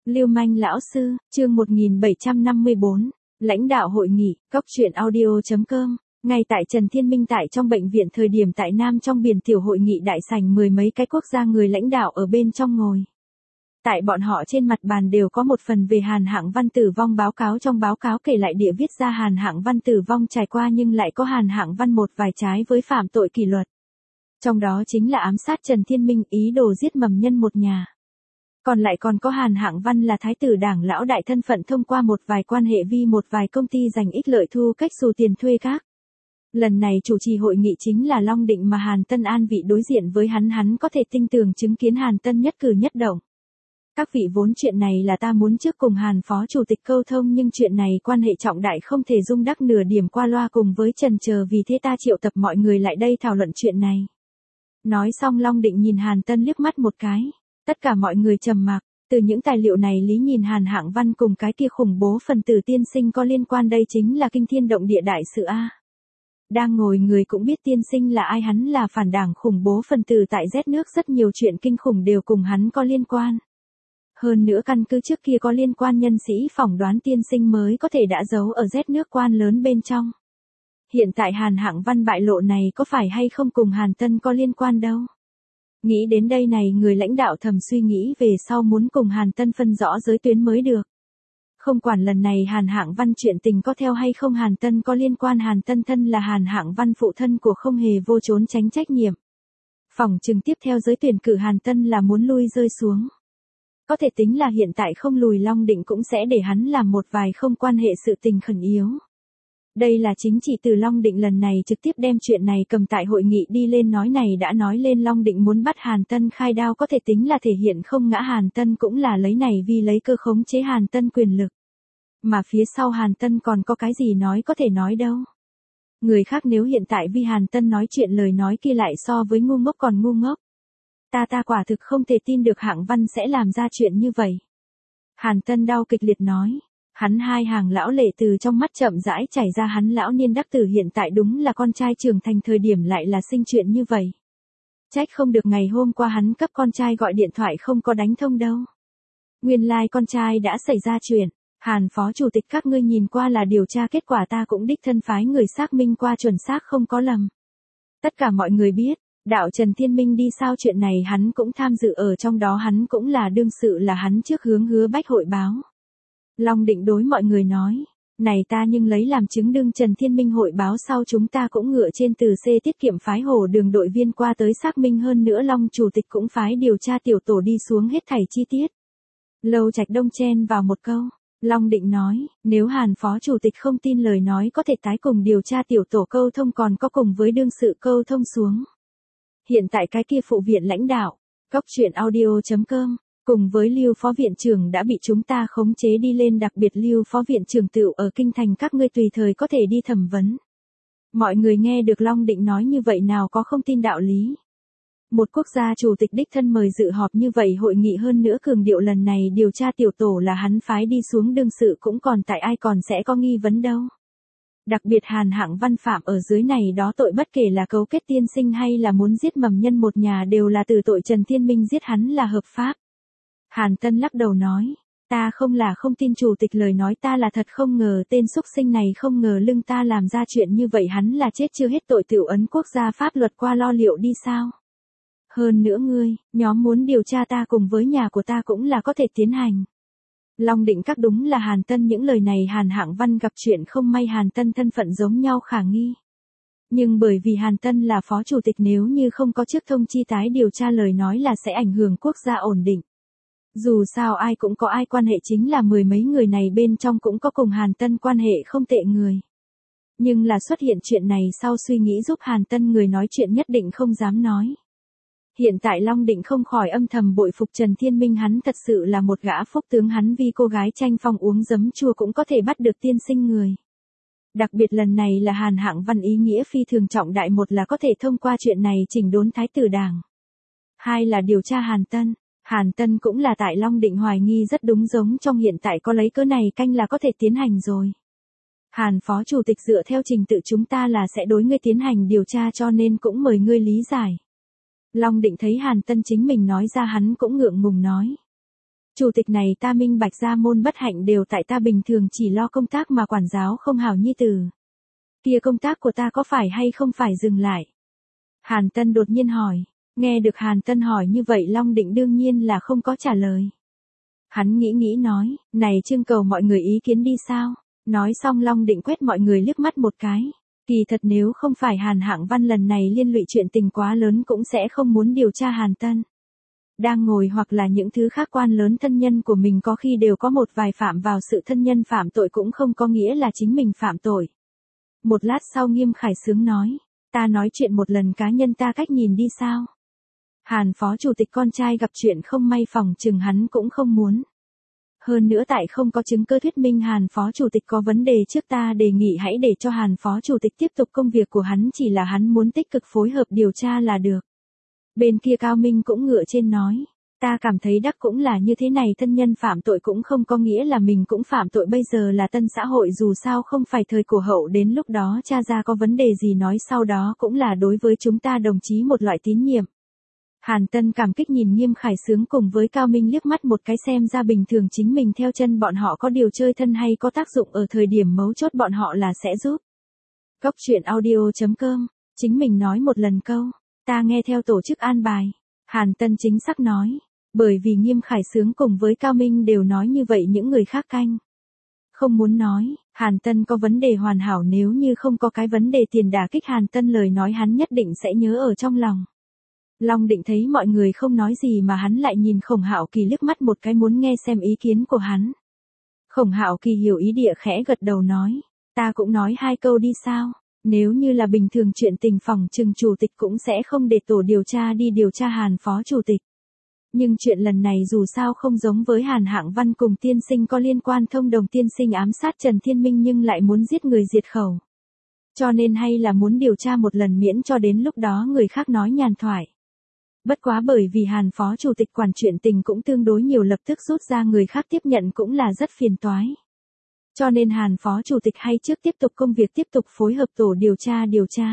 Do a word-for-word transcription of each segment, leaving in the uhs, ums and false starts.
Lưu manh lão sư, chương một nghìn bảy trăm năm mươi bốn, lãnh đạo hội nghị, cóc truyện audio chấm com. Ngay tại Trần Thiên Minh tại trong bệnh viện thời điểm tại Nam trong biển tiểu hội nghị đại sảnh mười mấy cái quốc gia người lãnh đạo ở bên trong ngồi. Tại bọn họ trên mặt bàn đều có một phần về Hàn Hạng Văn tử vong báo cáo, trong báo cáo kể lại địa viết ra Hàn Hạng Văn tử vong trải qua nhưng lại có Hàn Hạng Văn một vài trái với phạm tội kỷ luật. Trong đó chính là ám sát Trần Thiên Minh, ý đồ giết mầm nhân một nhà. Còn lại còn có Hàn Hạng Văn là thái tử đảng lão đại thân phận thông qua một vài quan hệ vi một vài công ty giành ích lợi thu cách xù tiền thuê các. Lần này chủ trì hội nghị chính là Long Định mà Hàn Tân an vị đối diện với hắn, hắn có thể tinh tường chứng kiến Hàn Tân nhất cử nhất động. Các vị, vốn chuyện này là ta muốn trước cùng Hàn phó chủ tịch câu thông, nhưng chuyện này quan hệ trọng đại không thể dung đắc nửa điểm qua loa cùng với chần chờ, vì thế ta triệu tập mọi người lại đây thảo luận chuyện này. Nói xong Long Định nhìn Hàn Tân liếc mắt một cái. Tất cả mọi người trầm mặc, từ những tài liệu này lý nhìn Hàn Hạng Văn cùng cái kia khủng bố phần tử tiên sinh có liên quan, đây chính là kinh thiên động địa đại sự a. Đang ngồi người cũng biết tiên sinh là ai, hắn là phản đảng khủng bố phần tử tại Z nước, rất nhiều chuyện kinh khủng đều cùng hắn có liên quan. Hơn nữa căn cứ trước kia có liên quan nhân sĩ phỏng đoán tiên sinh mới có thể đã giấu ở Z nước quan lớn bên trong. Hiện tại Hàn Hạng Văn bại lộ này có phải hay không cùng Hàn Tân có liên quan đâu. Nghĩ đến đây này người lãnh đạo thầm suy nghĩ về sau muốn cùng Hàn Tân phân rõ giới tuyến mới được. Không quản lần này Hàn Hạng Văn chuyện tình có theo hay không Hàn Tân có liên quan, Hàn Tân thân là Hàn Hạng Văn phụ thân của không hề vô trốn tránh trách nhiệm. Phỏng chừng tiếp theo giới tuyển cử Hàn Tân là muốn lui rơi xuống. Có thể tính là hiện tại không lùi, Long Định cũng sẽ để hắn làm một vài không quan hệ sự tình khẩn yếu. Đây là chính trị từ Long Định lần này trực tiếp đem chuyện này cầm tại hội nghị đi lên nói, này đã nói lên Long Định muốn bắt Hàn Tân khai đao, có thể tính là thể hiện không ngã Hàn Tân, cũng là lấy này vì lấy cơ khống chế Hàn Tân quyền lực. Mà phía sau Hàn Tân còn có cái gì nói có thể nói đâu. Người khác nếu hiện tại vì Hàn Tân nói chuyện, lời nói kia lại so với ngu ngốc còn ngu ngốc. Ta ta quả thực không thể tin được Hạng Văn sẽ làm ra chuyện như vậy. Hàn Tân đau kịch liệt nói. Hắn hai hàng lão lệ từ trong mắt chậm rãi chảy ra, hắn lão niên đắc tử hiện tại đúng là con trai trưởng thành thời điểm lại là sinh chuyện như vậy. Trách không được ngày hôm qua hắn cấp con trai gọi điện thoại không có đánh thông đâu. Nguyên lai like con trai đã xảy ra chuyện. Hàn phó chủ tịch, các ngươi nhìn qua là điều tra kết quả ta cũng đích thân phái người xác minh qua, chuẩn xác không có lầm. Tất cả mọi người biết, đạo Trần Thiên Minh đi sao, chuyện này hắn cũng tham dự ở trong đó, hắn cũng là đương sự, là hắn trước hướng Hứa Bách hội báo. Long Định đối mọi người nói, này ta nhưng lấy làm chứng, đương Trần Thiên Minh hội báo sau chúng ta cũng ngựa trên từ C tiết kiệm phái Hồ Đường đội viên qua tới xác minh, hơn nữa Long chủ tịch cũng phái điều tra tiểu tổ đi xuống hết thảy chi tiết. Lâu Trạch Đông chen vào một câu, Long Định nói, nếu Hàn phó chủ tịch không tin lời nói có thể tái cùng điều tra tiểu tổ câu thông, còn có cùng với đương sự câu thông xuống. Hiện tại cái kia phụ viện lãnh đạo, cóc truyện audio chấm com. Cùng với Lưu phó viện trưởng đã bị chúng ta khống chế đi lên, đặc biệt Lưu phó viện trưởng tựu ở kinh thành, các ngươi tùy thời có thể đi thẩm vấn. Mọi người nghe được Long Định nói như vậy nào có không tin đạo lý. Một quốc gia chủ tịch đích thân mời dự họp như vậy hội nghị, hơn nữa cường điệu lần này điều tra tiểu tổ là hắn phái đi xuống, đương sự cũng còn tại, ai còn sẽ có nghi vấn đâu. Đặc biệt Hàn Hạng Văn phạm ở dưới này đó tội, bất kể là cấu kết tiên sinh hay là muốn giết mầm nhân một nhà, đều là từ tội Trần Thiên Minh giết hắn là hợp pháp. Hàn Tân lắc đầu nói, ta không là không tin chủ tịch lời nói, ta là thật không ngờ tên xúc sinh này không ngờ lưng ta làm ra chuyện như vậy, hắn là chết chưa hết tội, tiểu ấn quốc gia pháp luật qua lo liệu đi sao. Hơn nữa ngươi, nhóm muốn điều tra ta cùng với nhà của ta cũng là có thể tiến hành. Long Định các đúng là Hàn Tân những lời này Hàn Hạng Văn gặp chuyện không may, Hàn Tân thân phận giống nhau khả nghi. Nhưng bởi vì Hàn Tân là phó chủ tịch, nếu như không có trước thông chi tái điều tra lời nói là sẽ ảnh hưởng quốc gia ổn định. Dù sao ai cũng có ai quan hệ, chính là mười mấy người này bên trong cũng có cùng Hàn Tân quan hệ không tệ người. Nhưng là xuất hiện chuyện này sau suy nghĩ giúp Hàn Tân người nói chuyện nhất định không dám nói. Hiện tại Long Định không khỏi âm thầm bội phục Trần Thiên Minh, hắn thật sự là một gã phúc tướng, hắn vì cô gái tranh phong uống giấm chua cũng có thể bắt được tiên sinh người. Đặc biệt lần này là Hàn Hạng Văn ý nghĩa phi thường trọng đại, một là có thể thông qua chuyện này chỉnh đốn thái tử đảng. Hai là điều tra Hàn Tân. Hàn Tân cũng là tại Long Định hoài nghi rất đúng, giống trong hiện tại có lấy cớ này canh là có thể tiến hành rồi. Hàn phó chủ tịch, dựa theo trình tự chúng ta là sẽ đối ngươi tiến hành điều tra, cho nên cũng mời ngươi lý giải. Long Định thấy Hàn Tân chính mình nói ra, hắn cũng ngượng ngùng nói. Chủ tịch này ta minh bạch ra môn bất hạnh đều tại ta bình thường chỉ lo công tác mà quản giáo không hảo nhi tử. Kia công tác của ta có phải hay không phải dừng lại? Hàn Tân đột nhiên hỏi. Nghe được Hàn Tân hỏi như vậy Long Định đương nhiên là không có trả lời. Hắn nghĩ nghĩ nói, này trưng cầu mọi người ý kiến đi sao? Nói xong Long Định quét mọi người liếc mắt một cái. Kỳ thật nếu không phải Hàn Hạng Văn lần này liên lụy chuyện tình quá lớn cũng sẽ không muốn điều tra Hàn Tân. Đang ngồi hoặc là những thứ khác quan lớn thân nhân của mình có khi đều có một vài phạm vào sự thân nhân phạm tội cũng không có nghĩa là chính mình phạm tội. Một lát sau Nghiêm Khải Sướng nói, ta nói chuyện một lần cá nhân ta cách nhìn đi sao? Hàn phó chủ tịch con trai gặp chuyện không may phòng chừng hắn cũng không muốn. Hơn nữa tại không có chứng cứ thuyết minh Hàn phó chủ tịch có vấn đề trước ta đề nghị hãy để cho Hàn phó chủ tịch tiếp tục công việc của hắn chỉ là hắn muốn tích cực phối hợp điều tra là được. Bên kia Cao Minh cũng ngựa trên nói, ta cảm thấy đắc cũng là như thế này thân nhân phạm tội cũng không có nghĩa là mình cũng phạm tội bây giờ là tân xã hội dù sao không phải thời cổ hậu đến lúc đó cha ra có vấn đề gì nói sau đó cũng là đối với chúng ta đồng chí một loại tín nhiệm. Hàn Tân cảm kích nhìn Nghiêm Khải Sướng cùng với Cao Minh liếc mắt một cái xem ra bình thường chính mình theo chân bọn họ có điều chơi thân hay có tác dụng ở thời điểm mấu chốt bọn họ là sẽ giúp. Cốc truyện audio chấm com, chính mình nói một lần câu, ta nghe theo tổ chức an bài. Hàn Tân chính xác nói, bởi vì Nghiêm Khải Sướng cùng với Cao Minh đều nói như vậy những người khác canh. Không muốn nói, Hàn Tân có vấn đề hoàn hảo nếu như không có cái vấn đề tiền đả kích Hàn Tân lời nói hắn nhất định sẽ nhớ ở trong lòng. Long Định thấy mọi người không nói gì mà hắn lại nhìn Khổng Hạo Kỳ liếc mắt một cái muốn nghe xem ý kiến của hắn. Khổng Hạo Kỳ hiểu ý địa khẽ gật đầu nói, ta cũng nói hai câu đi sao, nếu như là bình thường chuyện tình phòng trừng chủ tịch cũng sẽ không để tổ điều tra đi điều tra Hàn phó chủ tịch. Nhưng chuyện lần này dù sao không giống với Hàn Hạng Văn cùng tiên sinh có liên quan thông đồng tiên sinh ám sát Trần Thiên Minh nhưng lại muốn giết người diệt khẩu. Cho nên hay là muốn điều tra một lần miễn cho đến lúc đó người khác nói nhàn thoại. Bất quá bởi vì Hàn phó chủ tịch quản chuyện tình cũng tương đối nhiều lập tức rút ra người khác tiếp nhận cũng là rất phiền toái. Cho nên Hàn phó chủ tịch hay trước tiếp tục công việc tiếp tục phối hợp tổ điều tra điều tra.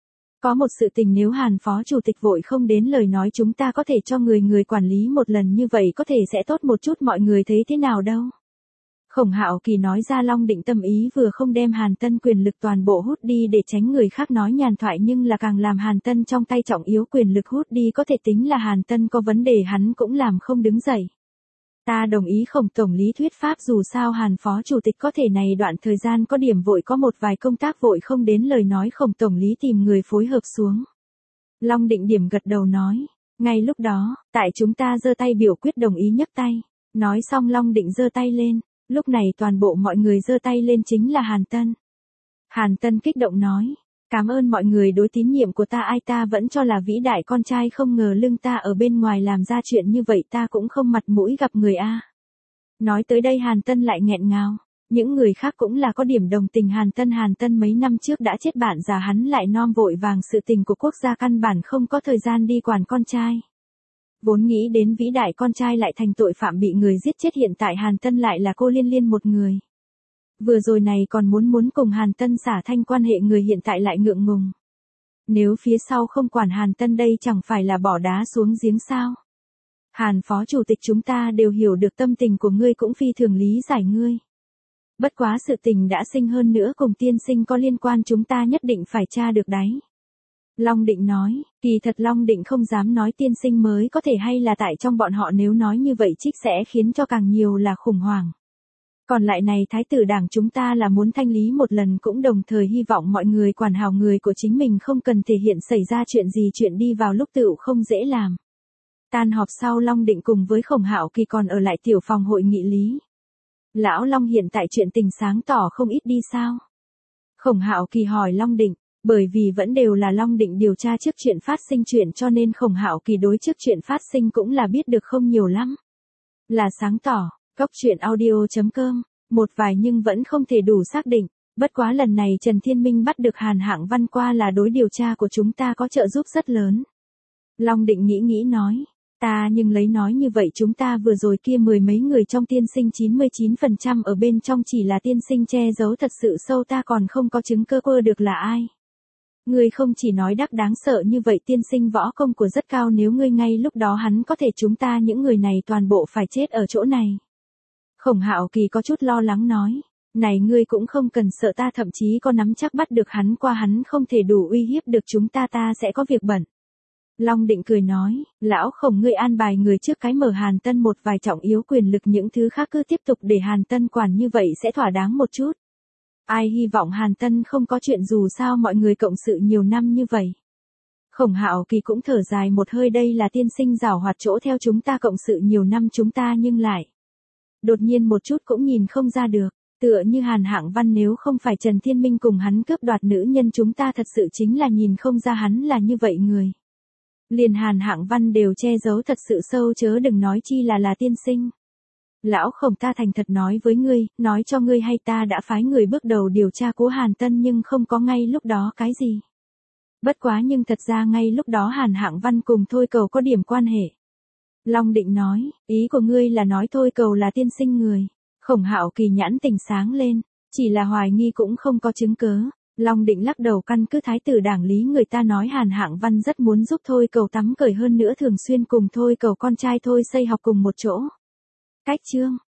Có một sự tình nếu Hàn phó chủ tịch vội không đến lời nói chúng ta có thể cho người người quản lý một lần như vậy có thể sẽ tốt một chút mọi người thấy thế nào đâu. Khổng Hạo Kỳ nói ra Long Định tâm ý vừa không đem Hàn Tân quyền lực toàn bộ hút đi để tránh người khác nói nhàn thoại nhưng là càng làm Hàn Tân trong tay trọng yếu quyền lực hút đi có thể tính là Hàn Tân có vấn đề hắn cũng làm không đứng dậy. Ta đồng ý Khổng tổng lý thuyết pháp dù sao Hàn phó chủ tịch có thể này đoạn thời gian có điểm vội có một vài công tác vội không đến lời nói Khổng tổng lý tìm người phối hợp xuống. Long Định điểm gật đầu nói, ngay lúc đó, tại chúng ta giơ tay biểu quyết đồng ý nhấc tay. Nói xong Long Định giơ tay lên. Lúc này toàn bộ mọi người giơ tay lên chính là Hàn Tân. Hàn Tân kích động nói, cảm ơn mọi người đối tín nhiệm của ta ai ta vẫn cho là vĩ đại con trai không ngờ lưng ta ở bên ngoài làm ra chuyện như vậy ta cũng không mặt mũi gặp người a. Nói tới đây Hàn Tân lại nghẹn ngào, những người khác cũng là có điểm đồng tình Hàn Tân Hàn Tân mấy năm trước đã chết bạn già hắn lại non vội vàng sự tình của quốc gia căn bản không có thời gian đi quản con trai. Vốn nghĩ đến vĩ đại con trai lại thành tội phạm bị người giết chết hiện tại Hàn Tân lại là cô Liên Liên một người. Vừa rồi này còn muốn muốn cùng Hàn Tân xả thanh quan hệ người hiện tại lại ngượng ngùng. Nếu phía sau không quản Hàn Tân đây chẳng phải là bỏ đá xuống giếng sao. Hàn phó chủ tịch chúng ta đều hiểu được tâm tình của ngươi cũng phi thường lý giải ngươi. Bất quá sự tình đã sinh hơn nữa cùng tiên sinh có liên quan chúng ta nhất định phải tra được đấy. Long Định nói, kỳ thật Long Định không dám nói tiên sinh mới có thể hay là tại trong bọn họ nếu nói như vậy trích sẽ khiến cho càng nhiều là khủng hoảng. Còn lại này thái tử đảng chúng ta là muốn thanh lý một lần cũng đồng thời hy vọng mọi người quản hảo người của chính mình không cần thể hiện xảy ra chuyện gì chuyện đi vào lúc tựu không dễ làm. Tan họp sau Long Định cùng với Khổng Hạo Kỳ còn ở lại tiểu phòng hội nghị lý. Lão Long hiện tại chuyện tình sáng tỏ không ít đi sao? Khổng Hạo Kỳ hỏi Long Định. Bởi vì vẫn đều là Long Định điều tra trước chuyện phát sinh chuyện cho nên Khổng Hạo Kỳ đối trước chuyện phát sinh cũng là biết được không nhiều lắm. Là sáng tỏ, cốc truyện audio chấm com, một vài nhưng vẫn không thể đủ xác định, bất quá lần này Trần Thiên Minh bắt được Hàn Hạng Văn qua là đối điều tra của chúng ta có trợ giúp rất lớn. Long Định nghĩ nghĩ nói, ta nhưng lấy nói như vậy chúng ta vừa rồi kia mười mấy người trong tiên sinh chín mươi chín phần trăm ở bên trong chỉ là tiên sinh che giấu thật sự sâu ta còn không có chứng cơ cơ được là ai. Ngươi không chỉ nói đắc đáng sợ như vậy, tiên sinh võ công của rất cao, nếu ngươi ngay lúc đó hắn có thể chúng ta những người này toàn bộ phải chết ở chỗ này. Khổng Hạo Kỳ có chút lo lắng nói, này ngươi cũng không cần sợ, ta thậm chí có nắm chắc bắt được hắn, qua hắn không thể đủ uy hiếp được chúng ta, ta sẽ có việc bận. Long Định cười nói, lão Khổng, ngươi an bài người trước cái mở Hàn Tân một vài trọng yếu quyền lực, những thứ khác cứ tiếp tục để Hàn Tân quản, như vậy sẽ thỏa đáng một chút. Ai hy vọng Hàn Tân không có chuyện, dù sao mọi người cộng sự nhiều năm như vậy. Khổng Hạo Kỳ cũng thở dài một hơi, đây là tiên sinh giảo hoạt chỗ, theo chúng ta cộng sự nhiều năm chúng ta nhưng lại đột nhiên một chút cũng nhìn không ra được, tựa như Hàn Hạng Văn nếu không phải Trần Thiên Minh cùng hắn cướp đoạt nữ nhân, chúng ta thật sự chính là nhìn không ra hắn là như vậy người. Liền Hàn Hạng Văn đều che giấu thật sự sâu, chớ đừng nói chi là là tiên sinh. Lão Khổng, ta thành thật nói với ngươi, nói cho ngươi hay, ta đã phái người bước đầu điều tra cố Hàn Tân nhưng không có ngay lúc đó cái gì. Bất quá nhưng thật ra ngay lúc đó Hàn Hạng Văn cùng Thôi Cầu có điểm quan hệ. Long Định nói, ý của ngươi là nói Thôi Cầu là tiên sinh người. Khổng Hạo Kỳ nhãn tình sáng lên, chỉ là hoài nghi cũng không có chứng cớ. Long Định lắc đầu, căn cứ thái tử đảng lý người ta nói Hàn Hạng Văn rất muốn giúp Thôi Cầu tắm cởi, hơn nữa thường xuyên cùng Thôi Cầu con trai Thôi Xây học cùng một chỗ. Cách chương